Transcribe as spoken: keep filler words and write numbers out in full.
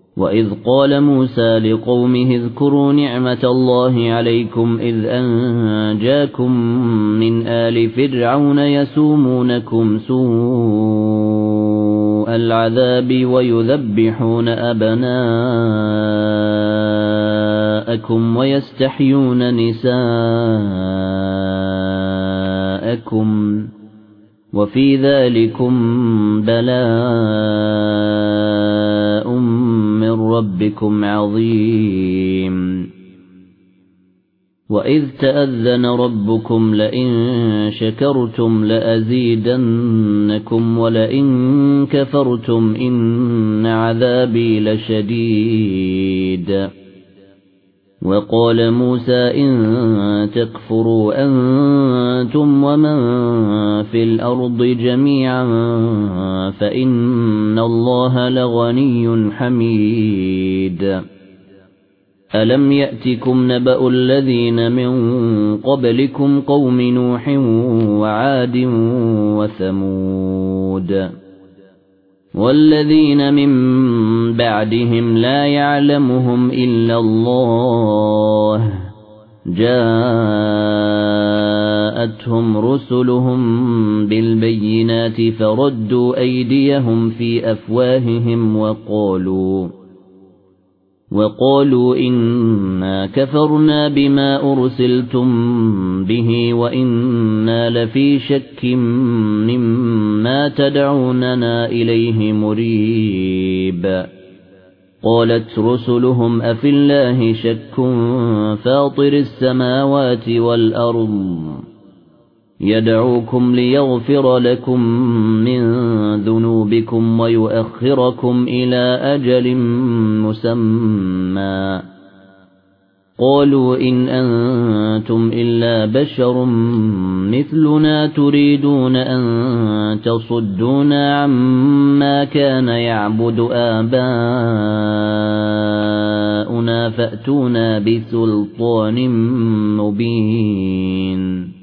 وإذ قال موسى لقومه اذكروا نعمة الله عليكم إذ أنجاكم من آل فرعون يسومونكم سوء العذاب ويذبحون أبناءكم ويستحيون نساءكم وفي ذلكم بلاء من ربكم عظيم وإذ تأذن ربكم لئن شكرتم لأزيدنكم ولئن كفرتم إن عذابي لشديد وقال موسى إن تكفروا أنتم ومن في الأرض جميعا فإن الله لغني حميد ألم يأتكم نبأ الذين من قبلكم قوم نوح وعاد وثمود والذين من بعدهم لا يعلمهم إلا الله جاءتهم رسلهم بالبينات فردوا أيديهم في أفواههم وقالوا وقالوا إنا كفرنا بما أرسلتم به وإنا لفي شك مما تدعوننا إليه مريب قالت رسلهم أفي الله شك فاطر السماوات والأرض يدعوكم ليغفر لكم من ذنوبكم ويؤخركم إلى أجل مسمى قالوا إن أنتم إلا بشر مثلنا تريدون أن تصدونا عما كان يعبد آباؤنا فأتونا بسلطان مبين